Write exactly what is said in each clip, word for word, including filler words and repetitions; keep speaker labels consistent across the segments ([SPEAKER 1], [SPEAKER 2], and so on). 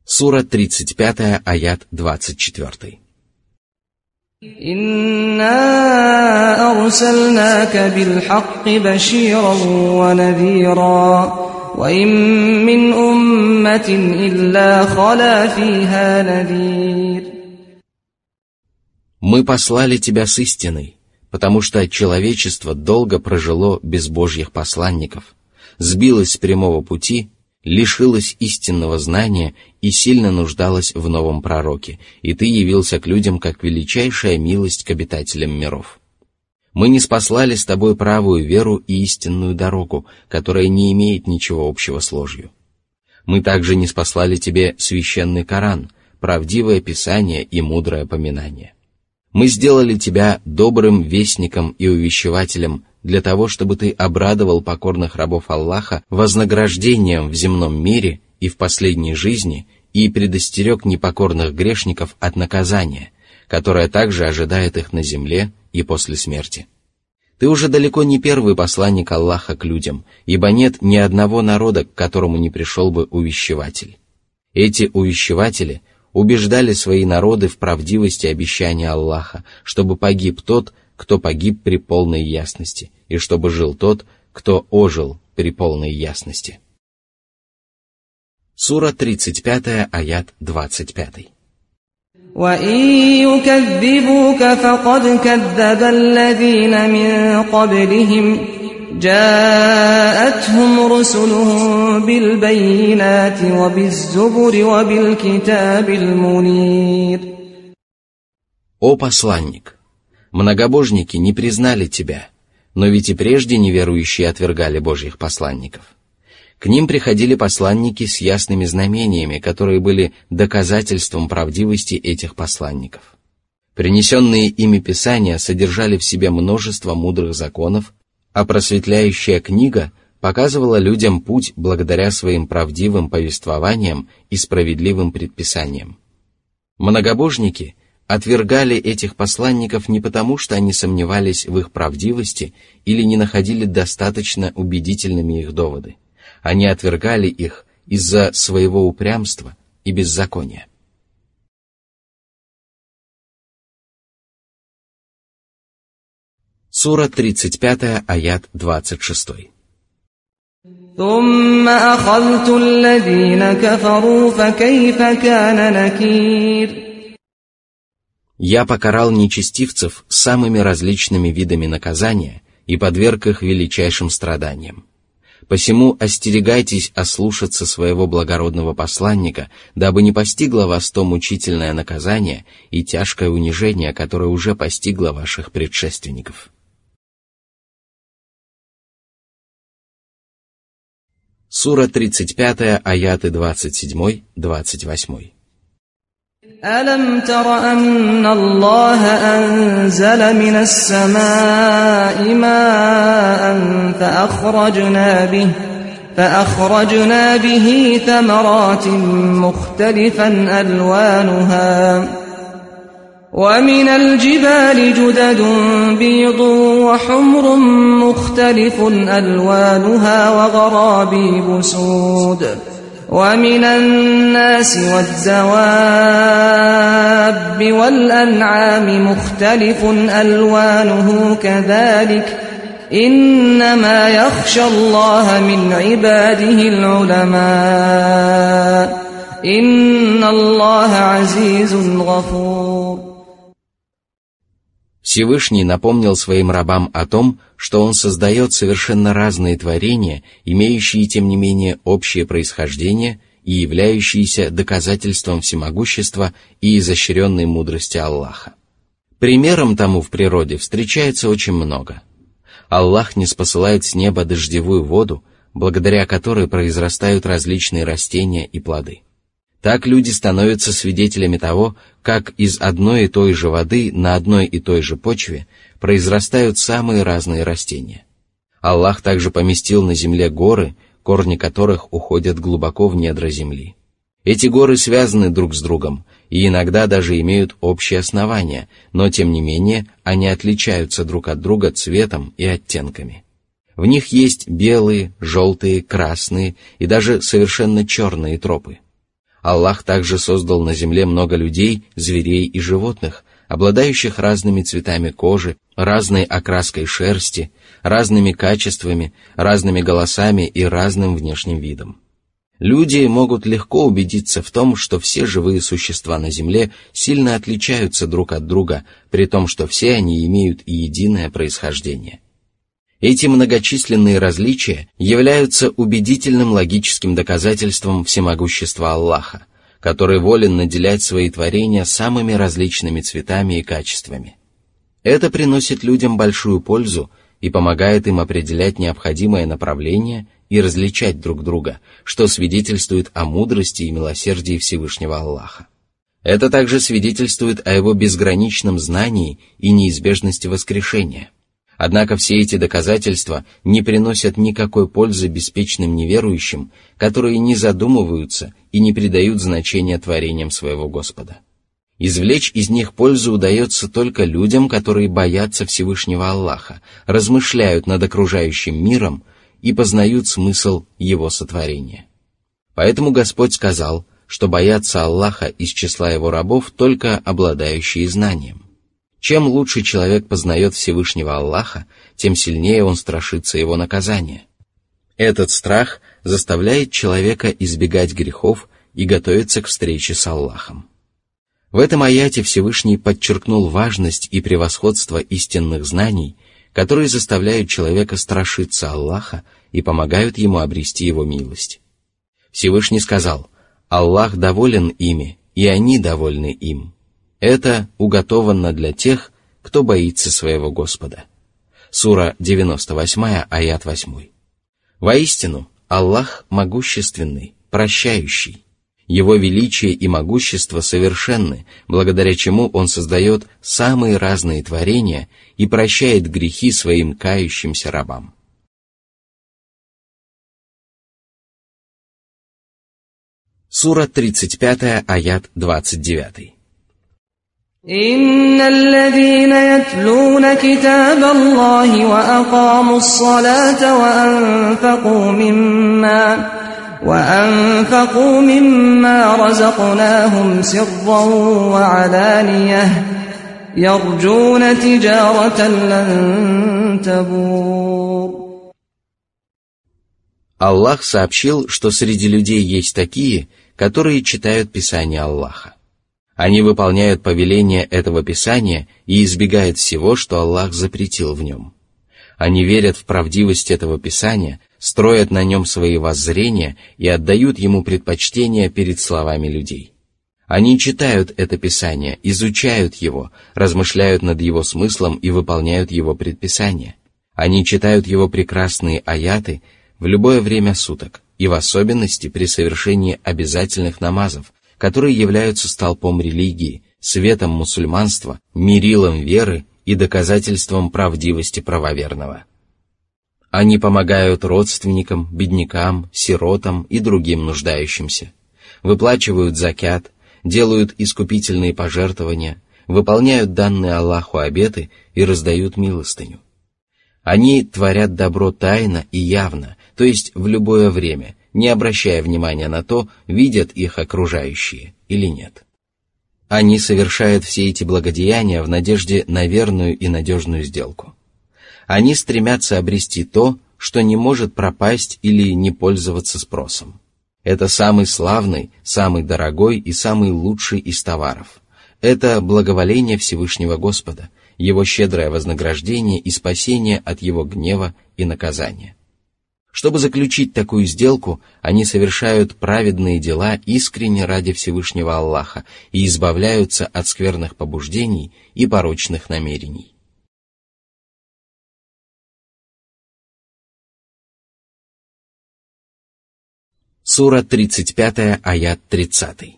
[SPEAKER 1] Сура тридцать пять, аят двадцать четыре.
[SPEAKER 2] «Инна арсалнака билхакки баширан ва надира, ва ин мин умматин илля халя фиха надир».
[SPEAKER 1] Мы послали тебя с истиной, потому что человечество долго прожило без Божьих посланников, сбилось с прямого пути, лишилось истинного знания и сильно нуждалось в новом пророке, и ты явился к людям как величайшая милость к обитателям миров. Мы ниспослали с тобой правую веру и истинную дорогу, которая не имеет ничего общего с ложью. Мы также ниспослали тебе священный Коран, правдивое писание и мудрое поминание. Мы сделали тебя добрым вестником и увещевателем для того, чтобы ты обрадовал покорных рабов Аллаха вознаграждением в земном мире и в последней жизни и предостерег непокорных грешников от наказания, которое также ожидает их на земле и после смерти. Ты уже далеко не первый посланник Аллаха к людям, ибо нет ни одного народа, к которому не пришел бы увещеватель. Эти увещеватели убеждали свои народы в правдивости обещания Аллаха, чтобы погиб тот, кто погиб при полной ясности, и чтобы жил тот, кто ожил при полной ясности. Сура тридцать пять, аят двадцать пять.
[SPEAKER 2] وَإِن يُكَذِّبُوكَ فَقَدْ كَذَّبَ الَّذِينَ مِن قَبْلِهِمْ جَاءَتْهُمْ رُسُلُهُم بِالْبَيِّنَاتِ وَبِالزُّبُرِ وَبِالْكِتَابِ الْمُنِيرِ.
[SPEAKER 1] О посланник! Многобожники не признали тебя, но ведь и прежде неверующие отвергали Божьих посланников. К ним приходили посланники с ясными знамениями, которые были доказательством правдивости этих посланников. Принесенные ими писания содержали в себе множество мудрых законов, а просветляющая книга показывала людям путь благодаря своим правдивым повествованиям и справедливым предписаниям. Многобожники отвергали этих посланников не потому, что они сомневались в их правдивости или не находили достаточно убедительными их доводы. Они отвергали их из-за своего упрямства и беззакония. Сура тридцать пять, аят двадцать шесть.
[SPEAKER 2] ثُمَّ أَخَذْتُ الَّذِينَ كَفَرُوا فَكَيْفَ كَانَ نَكِيرِ.
[SPEAKER 1] Я покарал нечестивцев самыми различными видами наказания и подверг их величайшим страданиям. Посему остерегайтесь ослушаться своего благородного посланника, дабы не постигло вас то мучительное наказание и тяжкое унижение, которое уже постигло ваших предшественников. Сура тридцать пять, аяты двадцать семь двадцать восемь.
[SPEAKER 2] أَلَمْ تَرَ أَنَّ اللَّهَ أَنزَلَ مِنَ السَّمَاءِ مَاءً فَأَخْرَجْنَا بِهِ فَأَخْرَجْنَا بِهِ ثَمَرَاتٍ مُخْتَلِفًا أَلْوَانُهَا وَمِنَ الْجِبَالِ جُدَدٌ بِيضٌ وَحُمْرٌ مُخْتَلِفٌ أَلْوانُهَا وَغَرَابِيبُ سُودٌ وَمِنَ النَّاسِ وَالدَّوَابِّ وَالْأَنْعَامِ مُخْتَلِفٌ أَلْوَانُهُ كَذَلِكَ إِنَّمَا يَخْشَى اللَّهَ مِنْ عِبَادِهِ الْعُلَمَاءُ إِنَّ اللَّهَ عَزِيزٌ غَفُورٌ.
[SPEAKER 1] Всевышний напомнил своим рабам о том, что Он создает совершенно разные творения, имеющие, тем не менее, общее происхождение и являющиеся доказательством всемогущества и изощренной мудрости Аллаха. Примером тому в природе встречается очень много. Аллах ниспосылает с неба дождевую воду, благодаря которой произрастают различные растения и плоды. Так люди становятся свидетелями того, как из одной и той же воды на одной и той же почве произрастают самые разные растения. Аллах также поместил на земле горы, корни которых уходят глубоко в недра земли. Эти горы связаны друг с другом и иногда даже имеют общие основания, но тем не менее они отличаются друг от друга цветом и оттенками. В них есть белые, желтые, красные и даже совершенно черные тропы. Аллах также создал на земле много людей, зверей и животных, обладающих разными цветами кожи, разной окраской шерсти, разными качествами, разными голосами и разным внешним видом. Люди могут легко убедиться в том, что все живые существа на земле сильно отличаются друг от друга, при том, что все они имеют единое происхождение. Эти многочисленные различия являются убедительным логическим доказательством всемогущества Аллаха, который волен наделять свои творения самыми различными цветами и качествами. Это приносит людям большую пользу и помогает им определять необходимое направление и различать друг друга, что свидетельствует о мудрости и милосердии Всевышнего Аллаха. Это также свидетельствует о его безграничном знании и неизбежности воскрешения. Однако все эти доказательства не приносят никакой пользы беспечным неверующим, которые не задумываются и не придают значения творениям своего Господа. Извлечь из них пользу удается только людям, которые боятся Всевышнего Аллаха, размышляют над окружающим миром и познают смысл его сотворения. Поэтому Господь сказал, что боятся Аллаха из числа его рабов только обладающие знанием. Чем лучше человек познает Всевышнего Аллаха, тем сильнее он страшится его наказания. Этот страх заставляет человека избегать грехов и готовиться к встрече с Аллахом. В этом аяте Всевышний подчеркнул важность и превосходство истинных знаний, которые заставляют человека страшиться Аллаха и помогают ему обрести его милость. Всевышний сказал: «Аллах доволен ими, и они довольны им. Это уготовано для тех, кто боится своего Господа». Сура девяносто восемь, аят восемь. Воистину, Аллах могущественный, прощающий. Его величие и могущество совершенны, благодаря чему Он создает самые разные творения и прощает грехи своим кающимся рабам. Сура тридцать пять, аят двадцать девять.
[SPEAKER 2] إن الذين يتلون كتاب الله وأقاموا الصلاة وأنفقوا مما وأنفقوا مما رزقناهم سرا وعلانية يرجون تجارة لن تبور.
[SPEAKER 1] Аллах сообщил, что среди людей есть такие, которые читают Писание Аллаха. Они выполняют повеления этого Писания и избегают всего, что Аллах запретил в нем. Они верят в правдивость этого Писания, строят на нем свои воззрения и отдают ему предпочтение перед словами людей. Они читают это Писание, изучают его, размышляют над его смыслом и выполняют его предписания. Они читают его прекрасные аяты в любое время суток, и в особенности при совершении обязательных намазов, которые являются столпом религии, светом мусульманства, мерилом веры и доказательством правдивости правоверного. Они помогают родственникам, беднякам, сиротам и другим нуждающимся, выплачивают закят, делают искупительные пожертвования, выполняют данные Аллаху обеты и раздают милостыню. Они творят добро тайно и явно, то есть в любое время, не обращая внимания на то, видят их окружающие или нет. Они совершают все эти благодеяния в надежде на верную и надежную сделку. Они стремятся обрести то, что не может пропасть или не пользоваться спросом. Это самый славный, самый дорогой и самый лучший из товаров. Это благоволение Всевышнего Господа, Его щедрое вознаграждение и спасение от Его гнева и наказания. Чтобы заключить такую сделку, они совершают праведные дела искренне ради Всевышнего Аллаха и избавляются от скверных побуждений и порочных намерений. Сура тридцать пять, аят тридцать.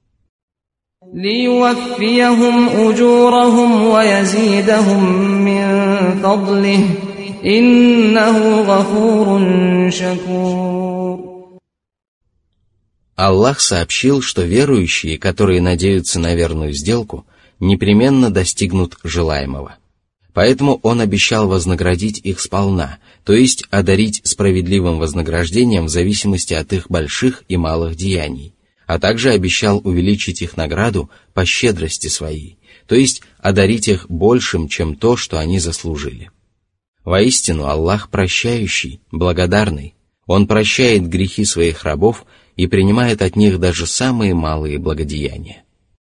[SPEAKER 2] ليوفيهم أجورهم ويزيدهم من فضله إنه غفور شكور.
[SPEAKER 1] Аллах сообщил, что верующие, которые надеются на верную сделку, непременно достигнут желаемого. Поэтому Он обещал вознаградить их сполна, то есть одарить справедливым вознаграждением в зависимости от их больших и малых деяний, а также обещал увеличить их награду по щедрости своей, то есть одарить их большим, чем то, что они заслужили. Воистину, Аллах прощающий, благодарный. Он прощает грехи своих рабов и принимает от них даже самые малые благодеяния.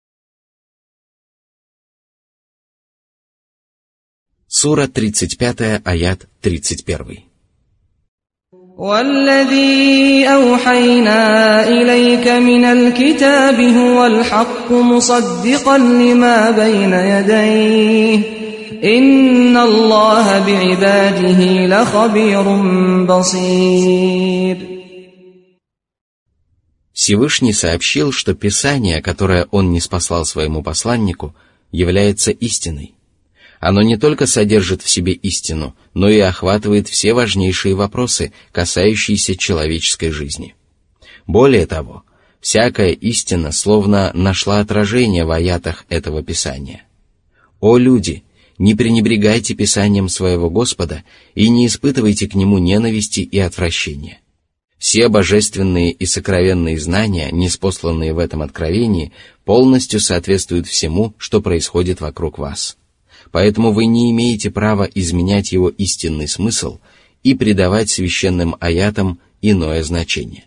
[SPEAKER 1] Сура тридцать пять, аят тридцать один.
[SPEAKER 2] والذي أوحينا إليك من الكتاب هو الحق مصدقا لما بين يديه إن الله بعباده لخبير بصير.
[SPEAKER 1] Всевышний сообщил, что Писание, которое Он ниспослал своему посланнику, является истиной. Оно не только содержит в себе истину, но и охватывает все важнейшие вопросы, касающиеся человеческой жизни. Более того, всякая истина словно нашла отражение в аятах этого Писания. «О люди, не пренебрегайте Писанием своего Господа и не испытывайте к нему ненависти и отвращения. Все божественные и сокровенные знания, ниспосланные в этом откровении, полностью соответствуют всему, что происходит вокруг вас. Поэтому вы не имеете права изменять его истинный смысл и придавать священным аятам иное значение.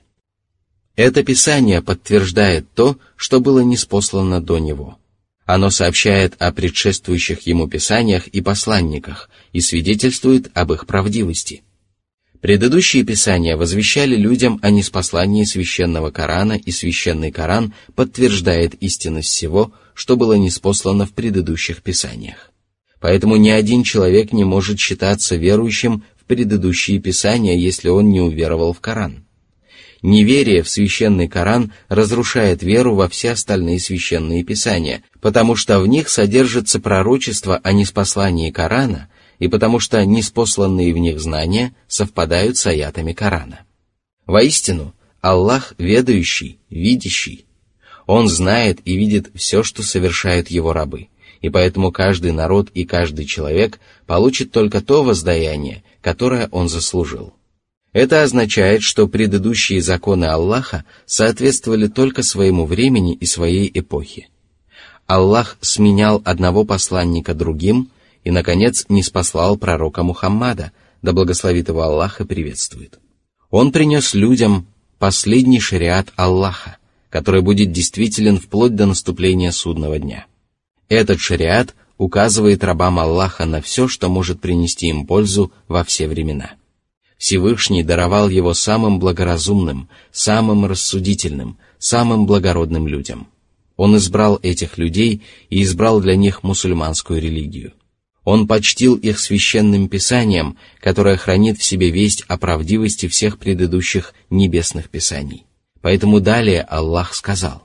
[SPEAKER 1] Это Писание подтверждает то, что было ниспослано до него. Оно сообщает о предшествующих ему Писаниях и посланниках и свидетельствует об их правдивости. Предыдущие Писания возвещали людям о ниспослании священного Корана, и священный Коран подтверждает истинность всего, что было ниспослано в предыдущих Писаниях. Поэтому ни один человек не может считаться верующим в предыдущие Писания, если он не уверовал в Коран. Неверие в священный Коран разрушает веру во все остальные священные Писания, потому что в них содержится пророчество о ниспослании Корана, и потому что ниспосланные в них знания совпадают с аятами Корана. Воистину, Аллах ведающий, видящий. Он знает и видит все, что совершают его рабы, и поэтому каждый народ и каждый человек получит только то воздаяние, которое он заслужил. Это означает, что предыдущие законы Аллаха соответствовали только своему времени и своей эпохе. Аллах сменял одного посланника другим и, наконец, ниспослал пророка Мухаммада, да благословит его Аллах и приветствует. Он принес людям последний шариат Аллаха, который будет действителен вплоть до наступления судного дня. Этот шариат указывает рабам Аллаха на все, что может принести им пользу во все времена. Всевышний даровал его самым благоразумным, самым рассудительным, самым благородным людям. Он избрал этих людей и избрал для них мусульманскую религию. Он почтил их священным писанием, которое хранит в себе весть о правдивости всех предыдущих небесных писаний. Поэтому далее Аллах сказал: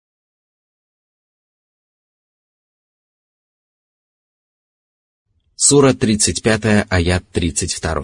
[SPEAKER 1] Сура тридцать пять, аят тридцать два.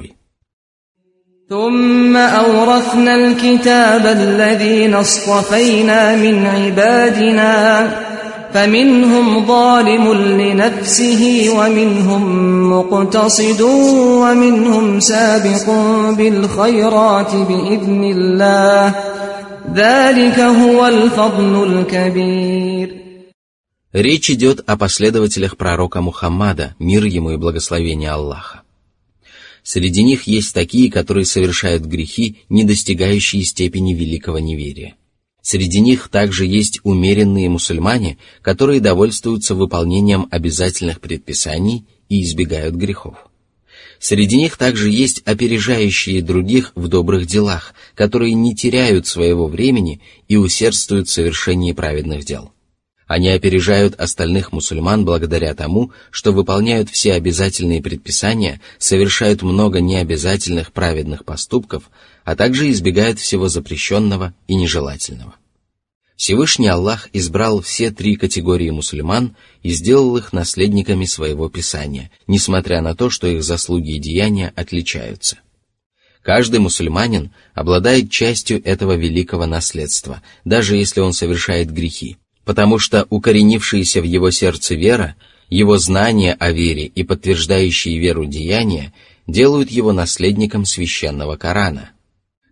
[SPEAKER 2] ثم أورثنا الكتاب الذين اصطفينا من عبادنا فمنهم ظالم لنفسه ومنهم مقتصد ومنهم سابق بالخيرات بإذن الله ذلك هو الفضل الكبير.
[SPEAKER 1] Речь идет о последователях пророка Мухаммада, мир ему и благословение Аллаха. Среди них есть такие, которые совершают грехи, не достигающие степени великого неверия. Среди них также есть умеренные мусульмане, которые довольствуются выполнением обязательных предписаний и избегают грехов. Среди них также есть опережающие других в добрых делах, которые не теряют своего времени и усердствуют в совершении праведных дел. Они опережают остальных мусульман благодаря тому, что выполняют все обязательные предписания, совершают много необязательных праведных поступков, а также избегают всего запрещенного и нежелательного. Всевышний Аллах избрал все три категории мусульман и сделал их наследниками своего Писания, несмотря на то, что их заслуги и деяния отличаются. Каждый мусульманин обладает частью этого великого наследства, даже если он совершает грехи, потому что укоренившаяся в его сердце вера, его знания о вере и подтверждающие веру деяния делают его наследником священного Корана.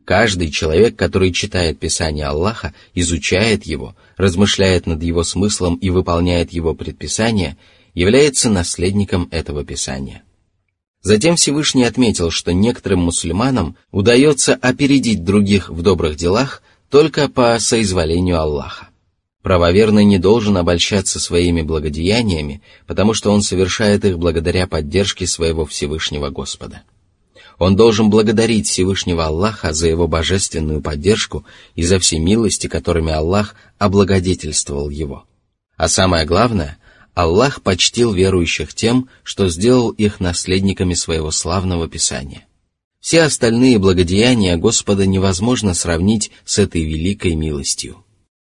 [SPEAKER 1] Каждый человек, который читает Писание Аллаха, изучает его, размышляет над его смыслом и выполняет его предписания, является наследником этого Писания. Затем Всевышний отметил, что некоторым мусульманам удается опередить других в добрых делах только по соизволению Аллаха. Правоверный не должен обольщаться своими благодеяниями, потому что он совершает их благодаря поддержке своего Всевышнего Господа. Он должен благодарить Всевышнего Аллаха за его божественную поддержку и за все милости, которыми Аллах облагодетельствовал его. А самое главное, Аллах почтил верующих тем, что сделал их наследниками своего славного Писания. Все остальные благодеяния Господа невозможно сравнить с этой великой милостью.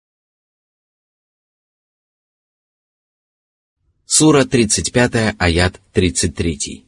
[SPEAKER 1] Сура тридцать пять, аят тридцать три.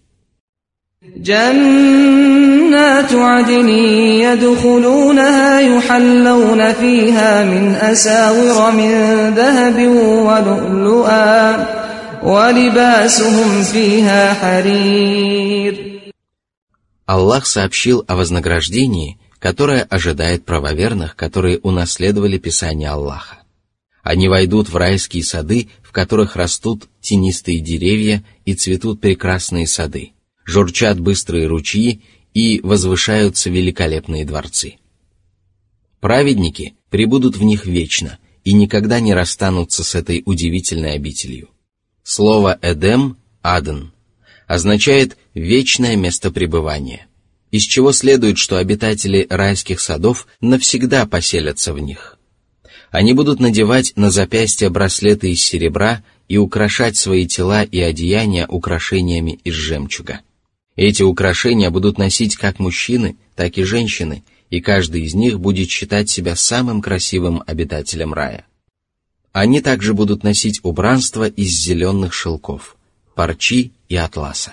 [SPEAKER 2] جنات عدن يدخلونها يحلون فيها من أساور من ذهب ولؤلؤا ولباسهم فيها حرير.
[SPEAKER 1] Аллах сообщил о вознаграждении, которое ожидает правоверных, которые унаследовали Писание Аллаха. Они войдут в райские сады, в которых растут тенистые деревья и цветут прекрасные сады, журчат быстрые ручьи и возвышаются великолепные дворцы. Праведники пребудут в них вечно и никогда не расстанутся с этой удивительной обителью. Слово «Эдем» — «Аден» означает «вечное место пребывания», из чего следует, что обитатели райских садов навсегда поселятся в них. Они будут надевать на запястья браслеты из серебра и украшать свои тела и одеяния украшениями из жемчуга. Эти украшения будут носить как мужчины, так и женщины, и каждый из них будет считать себя самым красивым обитателем рая. Они также будут носить убранство из зеленых шелков, парчи и атласа.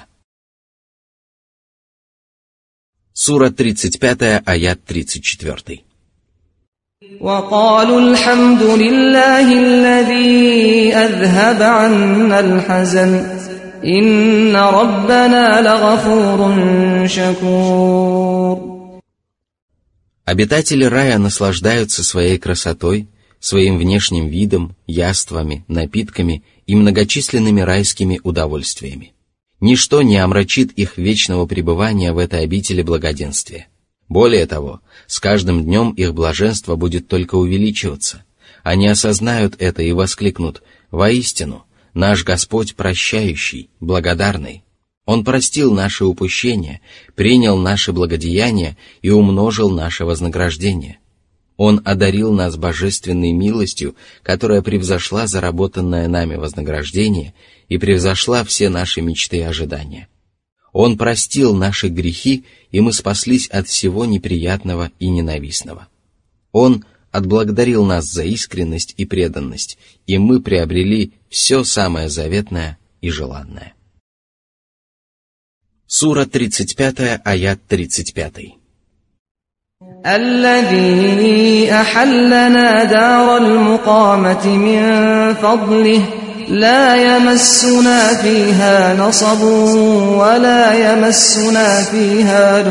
[SPEAKER 1] Сура тридцать пять, аят тридцать четыре.
[SPEAKER 2] وقالوا الحمد لله الذي أذهب عنا الحزن إن ربنا لغفور شكور.
[SPEAKER 1] Обитатели рая наслаждаются своей красотой, своим внешним видом, яствами, напитками и многочисленными райскими удовольствиями. Ничто не омрачит их вечного пребывания в этой обители благоденствия. Более того, с каждым днем их блаженство будет только увеличиваться. Они осознают это и воскликнут: «Воистину, наш Господь прощающий, благодарный. Он простил наши упущения, принял наши благодеяния и умножил наше вознаграждение. Он одарил нас божественной милостью, которая превзошла заработанное нами вознаграждение и превзошла все наши мечты и ожидания. Он простил наши грехи, и мы спаслись от всего неприятного и ненавистного. Он отблагодарил нас за искренность и преданность, и мы приобрели все самое заветное и желанное». Сура тридцать пять, аят тридцать пять.
[SPEAKER 2] الذي أحلنا دار المقامة من فضله لا يمسنا فيها نصب ولا يمسنا فيها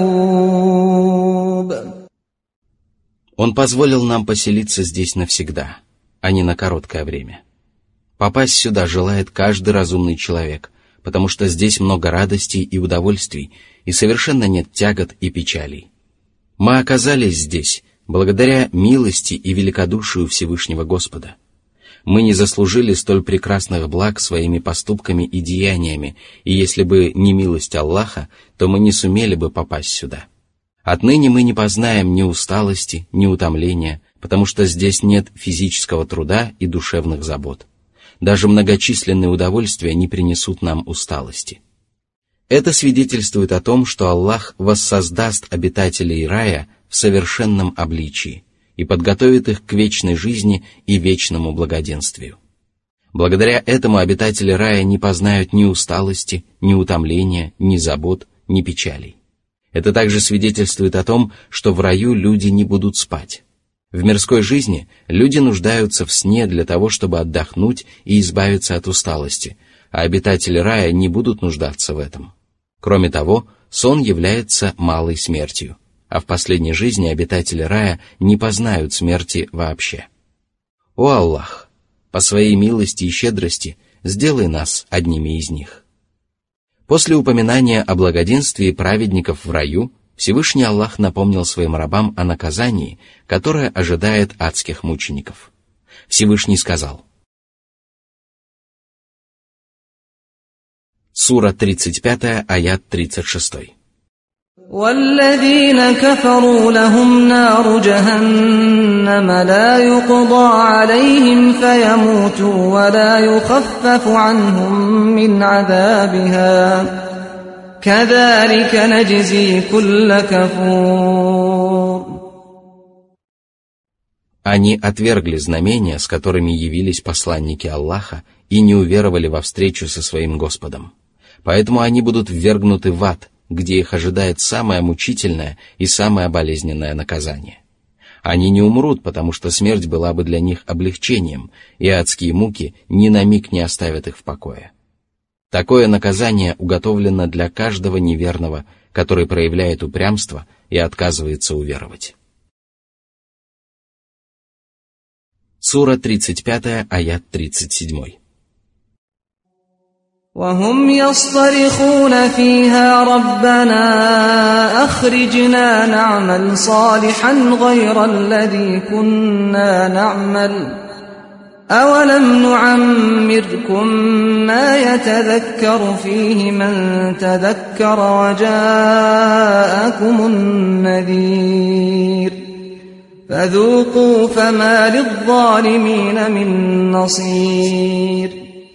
[SPEAKER 2] لغوب.
[SPEAKER 1] Он позволил нам поселиться здесь навсегда, а не на короткое время. Попасть сюда желает каждый разумный человек, потому что здесь много радостей и удовольствий, и совершенно нет тягот и печалей. Мы оказались здесь благодаря милости и великодушию Всевышнего Господа. Мы не заслужили столь прекрасных благ своими поступками и деяниями, и если бы не милость Аллаха, то мы не сумели бы попасть сюда. Отныне мы не познаем ни усталости, ни утомления, потому что здесь нет физического труда и душевных забот. Даже многочисленные удовольствия не принесут нам усталости. Это свидетельствует о том, что Аллах воссоздаст обитателей рая в совершенном обличии и подготовит их к вечной жизни и вечному благоденствию. Благодаря этому обитатели рая не познают ни усталости, ни утомления, ни забот, ни печалей. Это также свидетельствует о том, что в раю люди не будут спать. В мирской жизни люди нуждаются в сне для того, чтобы отдохнуть и избавиться от усталости, а обитатели рая не будут нуждаться в этом. Кроме того, сон является малой смертью, а в последней жизни обитатели рая не познают смерти вообще. О Аллах, по своей милости и щедрости сделай нас одними из них. После упоминания о благоденствии праведников в раю, Всевышний Аллах напомнил своим рабам о наказании, которое ожидает адских мучеников. Всевышний сказал. Сура тридцать пять, аят тридцать шесть.
[SPEAKER 2] والذين كفروا لهم نار جهنم لا يقضى عليهم فيموتوا ولا يخفف عنهم من عذابها كذلك نجزي كل كفور.
[SPEAKER 1] Они отвергли знамения, с которыми явились посланники Аллаха, и не уверовали во встречу со своим Господом. Поэтому они будут ввергнуты в ад, где их ожидает самое мучительное и самое болезненное наказание. Они не умрут, потому что смерть была бы для них облегчением, и адские муки ни на миг не оставят их в покое. Такое наказание уготовлено для каждого неверного, который проявляет упрямство и отказывается уверовать. Сура тридцать пять, аят тридцать семь.
[SPEAKER 2] وهم يصطرخون فيها ربنا أخرجنا نعمل صالحا غير الذي كنا نعمل أولم نعمركم ما يتذكر فيه من تذكر وجاءكم النذير فذوقوا فما للظالمين من نصير.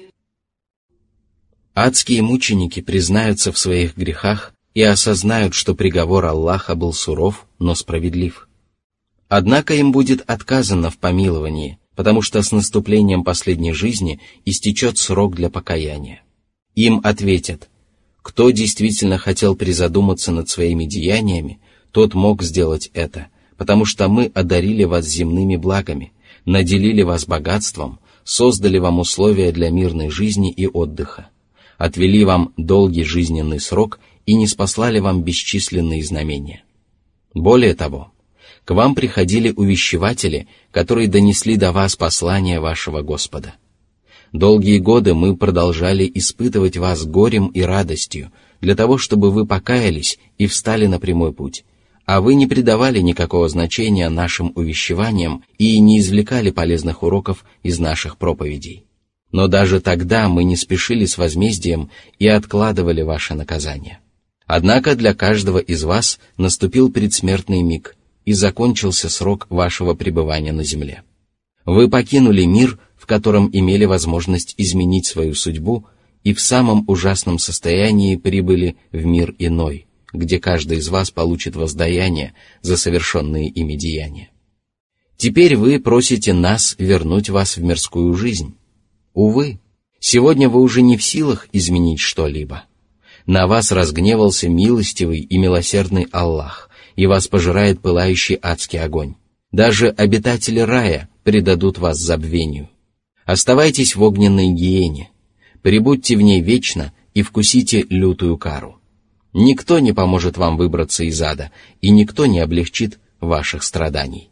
[SPEAKER 1] Адские мученики признаются в своих грехах и осознают, что приговор Аллаха был суров, но справедлив. Однако им будет отказано в помиловании, потому что с наступлением последней жизни истечет срок для покаяния. Им ответят: кто действительно хотел призадуматься над своими деяниями, тот мог сделать это, потому что мы одарили вас земными благами, наделили вас богатством, создали вам условия для мирной жизни и отдыха, отвели вам долгий жизненный срок и ниспослали вам бесчисленные знамения. Более того, к вам приходили увещеватели, которые донесли до вас послание вашего Господа. Долгие годы мы продолжали испытывать вас горем и радостью, для того, чтобы вы покаялись и встали на прямой путь, а вы не придавали никакого значения нашим увещеваниям и не извлекали полезных уроков из наших проповедей. Но даже тогда мы не спешили с возмездием и откладывали ваше наказание. Однако для каждого из вас наступил предсмертный миг, и закончился срок вашего пребывания на земле. Вы покинули мир, в котором имели возможность изменить свою судьбу, и в самом ужасном состоянии прибыли в мир иной, где каждый из вас получит воздаяние за совершенные ими деяния. Теперь вы просите нас вернуть вас в мирскую жизнь. Увы, сегодня вы уже не в силах изменить что-либо. На вас разгневался милостивый и милосердный Аллах, и вас пожирает пылающий адский огонь. Даже обитатели рая предадут вас забвению. Оставайтесь в огненной гиене, пребудьте в ней вечно и вкусите лютую кару. Никто не поможет вам выбраться из ада, и никто не облегчит ваших страданий.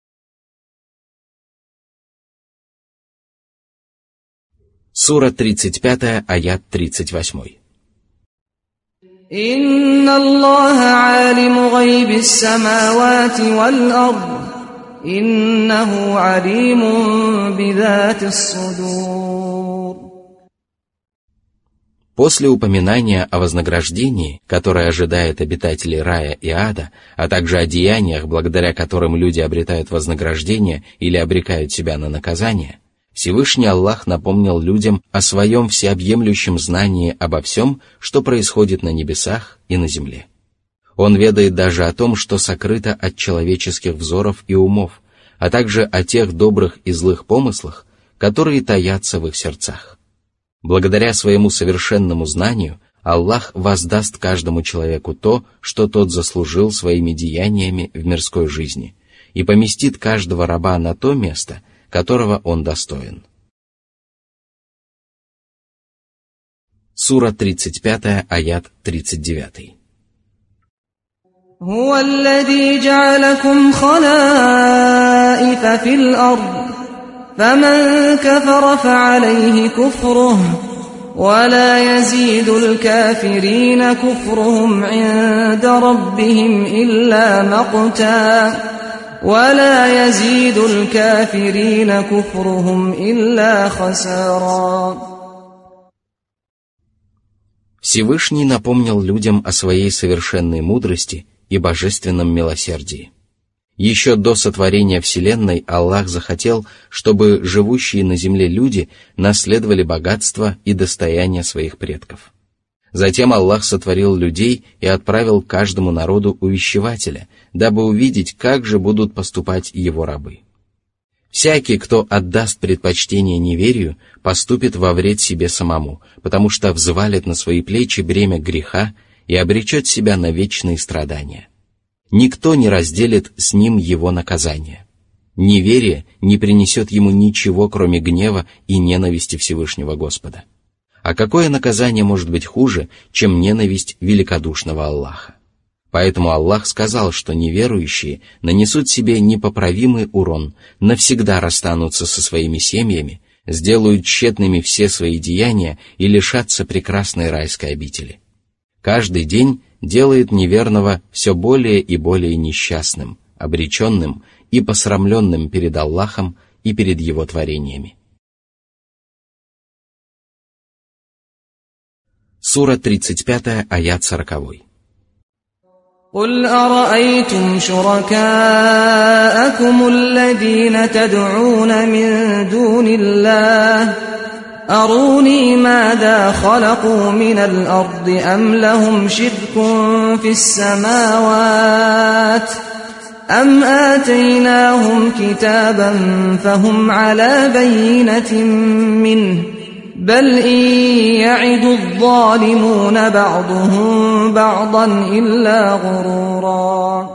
[SPEAKER 1] Сура тридцать пять, аят тридцать восемь.
[SPEAKER 2] Инна Аллаха алиму гайби ас-самавати вал-ард, иннаху алимун бидати ас-судур.
[SPEAKER 1] После упоминания о вознаграждении, которое ожидает обитателей рая и ада, а также о деяниях, благодаря которым люди обретают вознаграждение или обрекают себя на наказание, Всевышний Аллах напомнил людям о своем всеобъемлющем знании обо всем, что происходит на небесах и на земле. Он ведает даже о том, что сокрыто от человеческих взоров и умов, а также о тех добрых и злых помыслах, которые таятся в их сердцах. Благодаря своему совершенному знанию Аллах воздаст каждому человеку то, что тот заслужил своими деяниями в мирской жизни, и поместит каждого раба на то место, которого он достоин. Сура тридцать пять, аят тридцать девять.
[SPEAKER 2] هو الذي جعلكم خلائف في الأرض فمن كفر فعليه كفره ولا يزيد الكافرين كفرهم عند ربهم إلا مقتا ولا يزيد الكافرين كفرهم إلا خسارا.
[SPEAKER 1] Всевышний напомнил людям о своей совершенной мудрости и божественном милосердии. Еще до сотворения Вселенной Аллах захотел, чтобы живущие на земле люди наследовали богатство и достояние своих предков. Затем Аллах сотворил людей и отправил каждому народу увещевателя, дабы увидеть, как же будут поступать его рабы. Всякий, кто отдаст предпочтение неверию, поступит во вред себе самому, потому что взвалит на свои плечи бремя греха и обречет себя на вечные страдания. Никто не разделит с ним его наказание. Неверие не принесет ему ничего, кроме гнева и ненависти Всевышнего Господа. А какое наказание может быть хуже, чем ненависть великодушного Аллаха? Поэтому Аллах сказал, что неверующие нанесут себе непоправимый урон, навсегда расстанутся со своими семьями, сделают тщетными все свои деяния и лишатся прекрасной райской обители. Каждый день делает неверного все более и более несчастным, обреченным и посрамленным перед Аллахом и перед Его творениями. Сура тридцать пять, аят сорок.
[SPEAKER 2] قل أرأيتم شركاءكم الذين تدعون من دون الله أروني ماذا خلقوا من الأرض أم لهم شرك في السماوات أم آتيناهم كتابا فهم على بينة منه بل إن يعد الظالمون بعضهم بعضا إلا غرورا.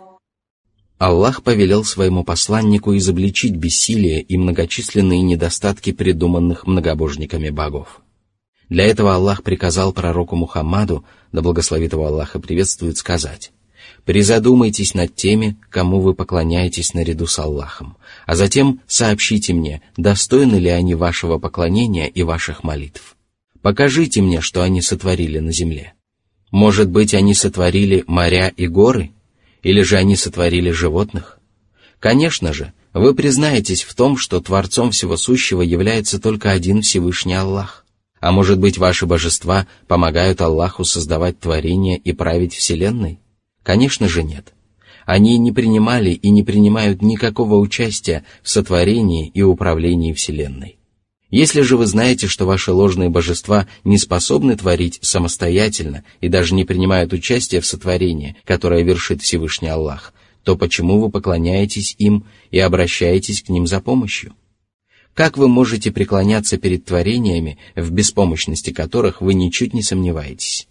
[SPEAKER 1] Аллах повелел своему посланнику изобличить бессилие и многочисленные недостатки придуманных многобожниками богов. Для этого Аллах приказал пророку Мухаммаду, да благословит его Аллах и приветствует, сказать: «Призадумайтесь над теми, кому вы поклоняетесь наряду с Аллахом, а затем сообщите мне, достойны ли они вашего поклонения и ваших молитв. Покажите мне, что они сотворили на земле. Может быть, они сотворили моря и горы? Или же они сотворили животных? Конечно же, вы признаетесь в том, что Творцом Всего Сущего является только один Всевышний Аллах. А может быть, ваши божества помогают Аллаху создавать творения и править Вселенной? Конечно же нет. Они не принимали и не принимают никакого участия в сотворении и управлении Вселенной. Если же вы знаете, что ваши ложные божества не способны творить самостоятельно и даже не принимают участия в сотворении, которое вершит Всевышний Аллах, то почему вы поклоняетесь им и обращаетесь к ним за помощью? Как вы можете преклоняться перед творениями, в беспомощности которых вы ничуть не сомневаетесь?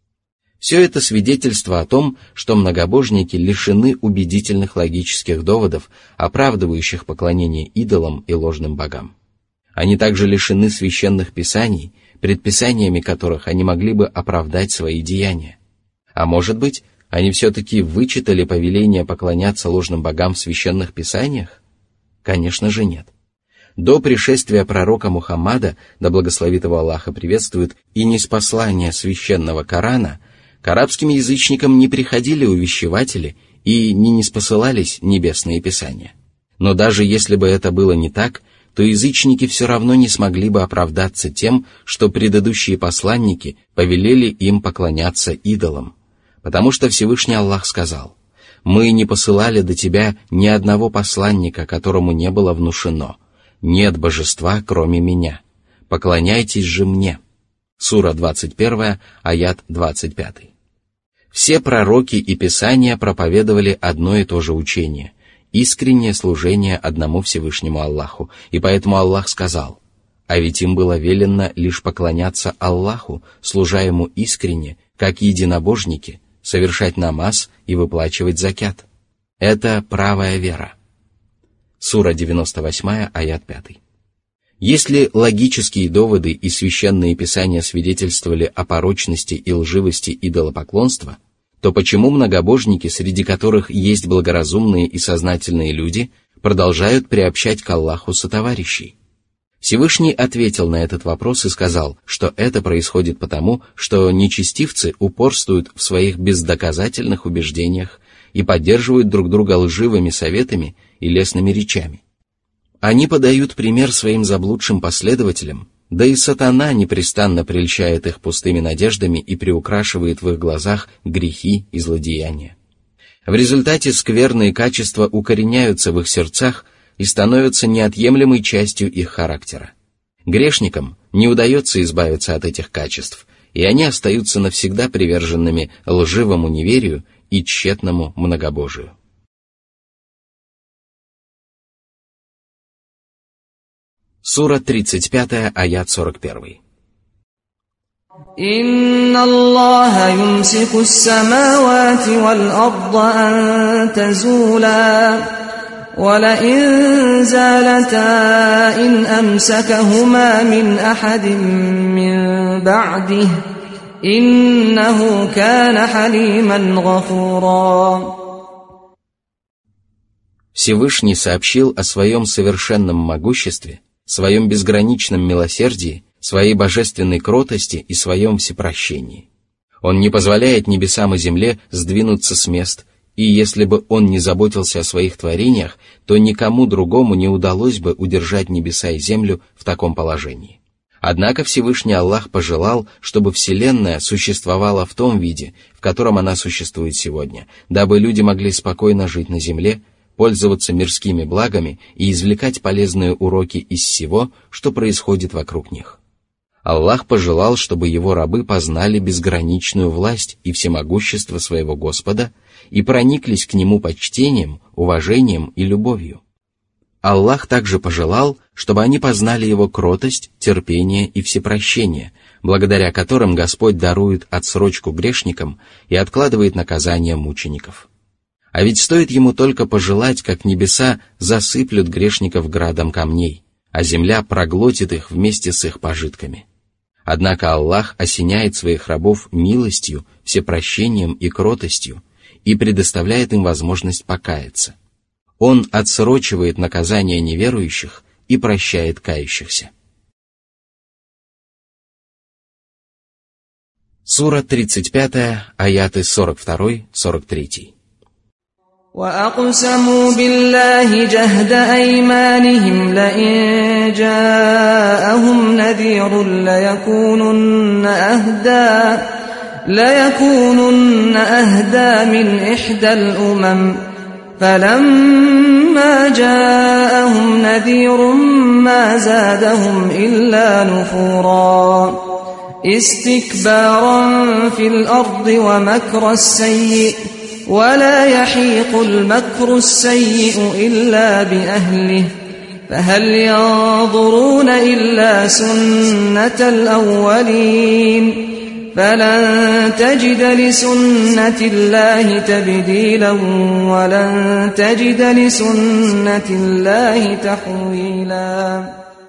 [SPEAKER 1] Все это свидетельство о том, что многобожники лишены убедительных логических доводов, оправдывающих поклонение идолам и ложным богам. Они также лишены священных писаний, предписаниями которых они могли бы оправдать свои деяния. А может быть, они все-таки вычитали повеление поклоняться ложным богам в священных писаниях? Конечно же нет. До пришествия пророка Мухаммада, да благословит его Аллах и приветствует, и ниспослания священного Корана, к арабским язычникам не приходили увещеватели и не ниспосылались небесные писания. Но даже если бы это было не так, то язычники все равно не смогли бы оправдаться тем, что предыдущие посланники повелели им поклоняться идолам. Потому что Всевышний Аллах сказал: «Мы не посылали до тебя ни одного посланника, которому не было внушено: нет божества, кроме меня. Поклоняйтесь же мне». Сура двадцать один, аят двадцать пять. Все пророки и писания проповедовали одно и то же учение — искреннее служение одному Всевышнему Аллаху, и поэтому Аллах сказал: «А ведь им было велено лишь поклоняться Аллаху, служа Ему искренне, как единобожники, совершать намаз и выплачивать закят. Это правая вера». Сура девяносто восемь, аят пять. Если логические доводы и священные писания свидетельствовали о порочности и лживости идолопоклонства, то почему многобожники, среди которых есть благоразумные и сознательные люди, продолжают приобщать к Аллаху сотоварищей? Всевышний ответил на этот вопрос и сказал, что это происходит потому, что нечестивцы упорствуют в своих бездоказательных убеждениях и поддерживают друг друга лживыми советами и лестными речами. Они подают пример своим заблудшим последователям, да и сатана непрестанно прельщает их пустыми надеждами и приукрашивает в их глазах грехи и злодеяния. В результате скверные качества укореняются в их сердцах и становятся неотъемлемой частью их характера. Грешникам не удается избавиться от этих качеств, и они остаются навсегда приверженными лживому неверию и тщетному многобожию. Сура тридцать пять, аят сорок один.
[SPEAKER 2] «Инна Аллаха юмсику ас-самавати вал-арда ан тазула, ولئن زالتا إن أمسكهما من أحد من بعده إنه كان حليما غفورا».
[SPEAKER 1] Всевышний сообщил о своем совершенном могуществе, своем безграничном милосердии, своей божественной кротости и своем всепрощении. Он не позволяет небесам и земле сдвинуться с мест, и если бы он не заботился о своих творениях, то никому другому не удалось бы удержать небеса и землю в таком положении. Однако Всевышний Аллах пожелал, чтобы Вселенная существовала в том виде, в котором она существует сегодня, дабы люди могли спокойно жить на земле, пользоваться мирскими благами и извлекать полезные уроки из всего, что происходит вокруг них. Аллах пожелал, чтобы его рабы познали безграничную власть и всемогущество своего Господа и прониклись к нему почтением, уважением и любовью. Аллах также пожелал, чтобы они познали его кротость, терпение и всепрощение, благодаря которым Господь дарует отсрочку грешникам и откладывает наказание мучеников. А ведь стоит ему только пожелать, как небеса засыплют грешников градом камней, а земля проглотит их вместе с их пожитками. Однако Аллах осеняет своих рабов милостью, всепрощением и кротостью и предоставляет им возможность покаяться. Он отсрочивает наказание неверующих и прощает кающихся. Сура тридцать пять, аяты сорок два сорок три.
[SPEAKER 2] وَأَقْسَمُوا بِاللَّهِ جَهْدَ أَيْمَانِهِمْ لَئِن جَاءَهُمْ نَذِيرٌ لَيَكُونُنَّ أَهْدَى لَيَكُونُنَّ أَهْدَى مِنْ إِحْدَى الْأُمَمِ فَلَمَّا جَاءَهُمْ نَذِيرٌ مَا زَادَهُمْ إِلَّا نُفُورًا اسْتِكْبَارًا فِي الْأَرْضِ وَمَكْرَ السَّيِّئِ ولا يحيق المكر السيء إلا بأهله فهل ينظرون إلا سنة الأولين فلن تجد لسنة الله تبديلا ولن تجد لسنة الله تحويلا.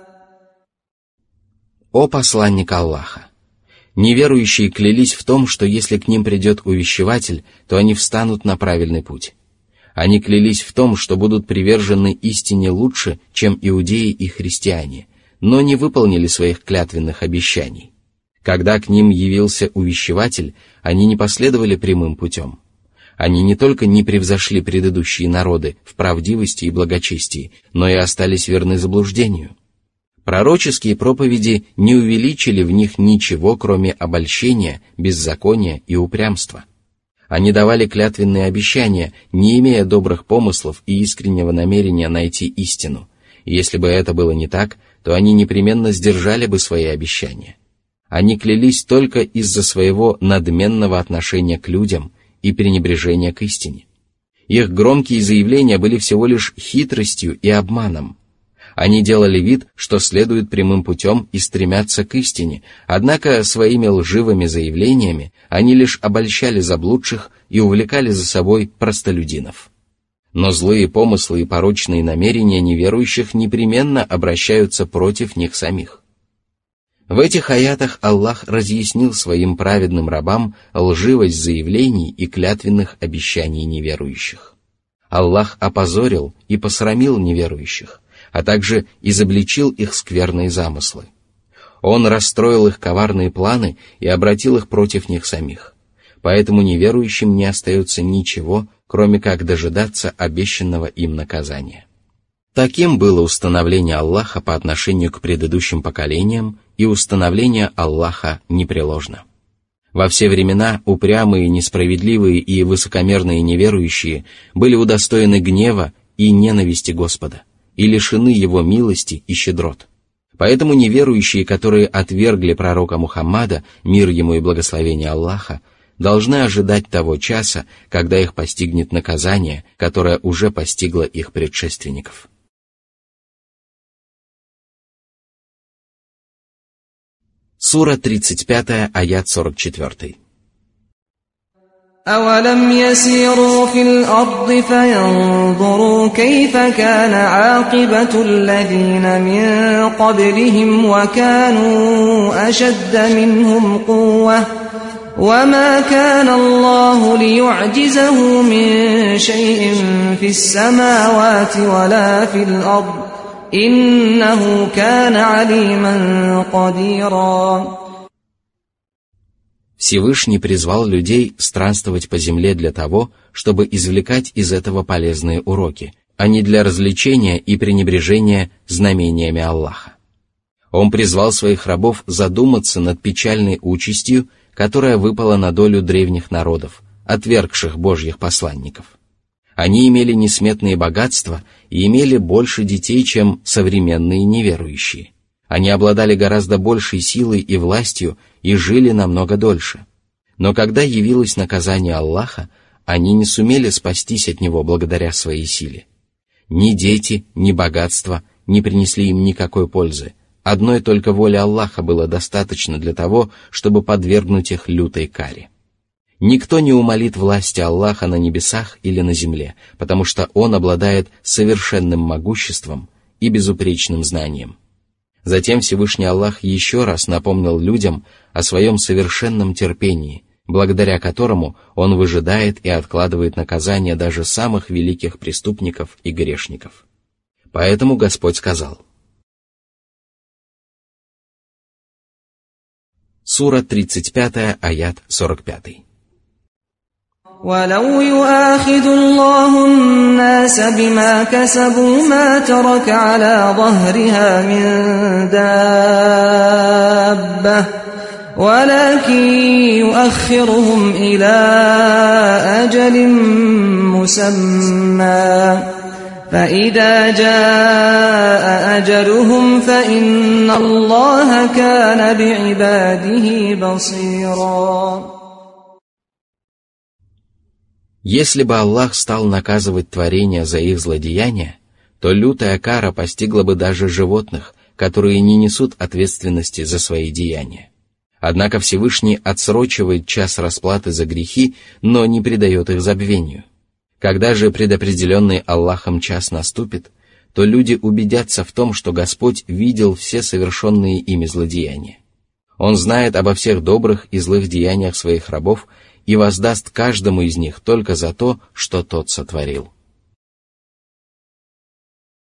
[SPEAKER 1] О посланник Аллаха! Неверующие клялись в том, что если к ним придет увещеватель, то они встанут на правильный путь. Они клялись в том, что будут привержены истине лучше, чем иудеи и христиане, но не выполнили своих клятвенных обещаний. Когда к ним явился увещеватель, они не последовали прямым путем. Они не только не превзошли предыдущие народы в правдивости и благочестии, но и остались верны заблуждению. Пророческие проповеди не увеличили в них ничего, кроме обольщения, беззакония и упрямства. Они давали клятвенные обещания, не имея добрых помыслов и искреннего намерения найти истину. И если бы это было не так, то они непременно сдержали бы свои обещания. Они клялись только из-за своего надменного отношения к людям и пренебрежения к истине. Их громкие заявления были всего лишь хитростью и обманом. Они делали вид, что следуют прямым путем и стремятся к истине, однако своими лживыми заявлениями они лишь обольщали заблудших и увлекали за собой простолюдинов. Но злые помыслы и порочные намерения неверующих непременно обращаются против них самих. В этих аятах Аллах разъяснил своим праведным рабам лживость заявлений и клятвенных обещаний неверующих. Аллах опозорил и посрамил неверующих, а также изобличил их скверные замыслы. Он расстроил их коварные планы и обратил их против них самих. Поэтому неверующим не остается ничего, кроме как дожидаться обещанного им наказания. Таким было установление Аллаха по отношению к предыдущим поколениям, и установление Аллаха непреложно. Во все времена упрямые, несправедливые и высокомерные неверующие были удостоены гнева и ненависти Господа и лишены Его милости и щедрот. Поэтому неверующие, которые отвергли пророка Мухаммада, мир ему и благословение Аллаха, должны ожидать того часа, когда их постигнет наказание, которое уже постигло их предшественников. Сура тридцать пять, аят сорок четыре.
[SPEAKER 2] أَوَلَمْ يَسِيرُوا فِي الْأَرْضِ فَيَنْظُرُوا كَيْفَ كَانَ عَاقِبَةُ الَّذِينَ مِنْ قَبْلِهِمْ وَكَانُوا أَشَدَّ مِنْهُمْ قُوَّةً وَمَا كَانَ اللَّهُ لِيُعْجِزَهُ مِنْ شَيْءٍ فِي السَّمَاوَاتِ وَلَا فِي الْأَرْضِ إِنَّهُ كَانَ عَلِيمًا قَدِيرًا.
[SPEAKER 1] Всевышний призвал людей странствовать по земле для того, чтобы извлекать из этого полезные уроки, а не для развлечения и пренебрежения знамениями Аллаха. Он призвал своих рабов задуматься над печальной участью, которая выпала на долю древних народов, отвергших Божьих посланников. Они имели несметные богатства и имели больше детей, чем современные неверующие. Они обладали гораздо большей силой и властью и жили намного дольше. Но когда явилось наказание Аллаха, они не сумели спастись от него благодаря своей силе. Ни дети, ни богатство не принесли им никакой пользы. Одной только воли Аллаха было достаточно для того, чтобы подвергнуть их лютой каре. Никто не умалит власти Аллаха на небесах или на земле, потому что Он обладает совершенным могуществом и безупречным знанием. Затем Всевышний Аллах еще раз напомнил людям о своем совершенном терпении, благодаря которому Он выжидает и откладывает наказание даже самых великих преступников и грешников. Поэтому Господь сказал. Сура тридцать пять, аят сорок пять.
[SPEAKER 2] وَلَوْ يُؤَاخِذُ اللَّهُ النَّاسَ بِمَا كَسَبُوا مَا تَرَكَ عَلَى ظَهْرِهَا مِنْ دَابَّةٍ وَلَكِنْ يُؤَخِّرُهُمْ إِلَى أَجَلٍ مُّسَمًّى فَإِذَا جَاءَ أَجَلُهُمْ فَإِنَّ اللَّهَ كَانَ بِعِبَادِهِ بَصِيرًا.
[SPEAKER 1] Если бы Аллах стал наказывать творения за их злодеяния, то лютая кара постигла бы даже животных, которые не несут ответственности за свои деяния. Однако Всевышний отсрочивает час расплаты за грехи, но не предает их забвению. Когда же предопределенный Аллахом час наступит, то люди убедятся в том, что Господь видел все совершенные ими злодеяния. Он знает обо всех добрых и злых деяниях своих рабов и воздаст каждому из них только за то, что тот сотворил.